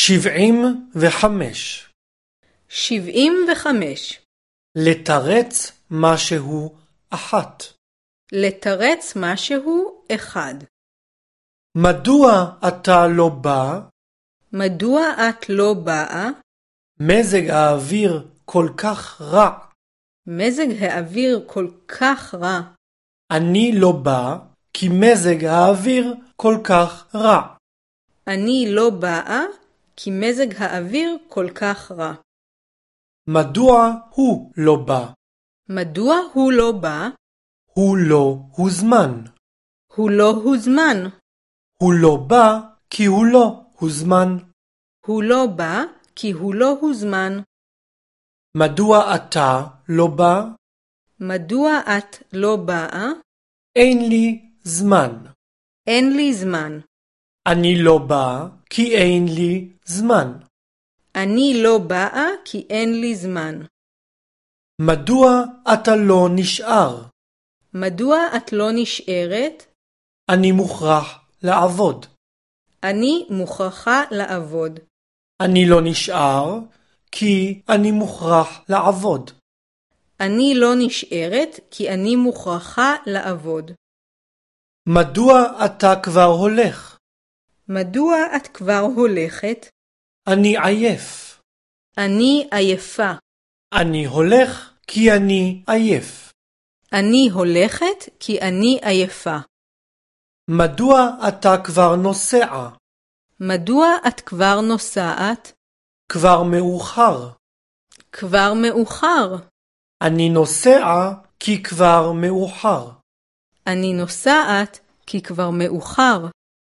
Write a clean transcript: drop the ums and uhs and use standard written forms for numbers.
75. 75. לתרץ משהו אחת. לתרץ משהו אחד. מדוע אתה לא בא? מדוע את לא באה? מזג האוויר כל כך רע. מזג האוויר כל כך רע. אני לא בא כי מזג האוויר כל כך רע. אני לא באה כי מזג האוויר כל כך רע. מדוע הוא לא בא? מדוע הוא לא בא? הוא לא הוזמן. הוא לא הוזמן. הוא לא בא כי הוא לא הוזמן. הוא לא בא כי הוא לא הוזמן. מדוע אתה לא בא? מדוע את לא באה? אין לי זמן. אין לי זמן. אני לא בא כי אין לי זמן. אני לא באה כי אין לי זמן. מדוע אתה לא נשאר? מדוע את לא נשארת? אני מוכרח לעבוד. אני מוכרחה לעבוד. אני לא נשאר כי אני מוכרח לעבוד. אני לא נשארת כי אני מוכרחה לעבוד. מדוע אתה כבר הולך? מדוע את כבר הולכת? אני עייף. אני עייפה. אני הולך כי אני עייף. אני הולכת כי אני עייפה. מדוע אתה כבר נוסע? מדוע את כבר נוסעת? כבר מאוחר. כבר מאוחר. אני נוסע כי כבר מאוחר. אני נוסעת כי כבר מאוחר.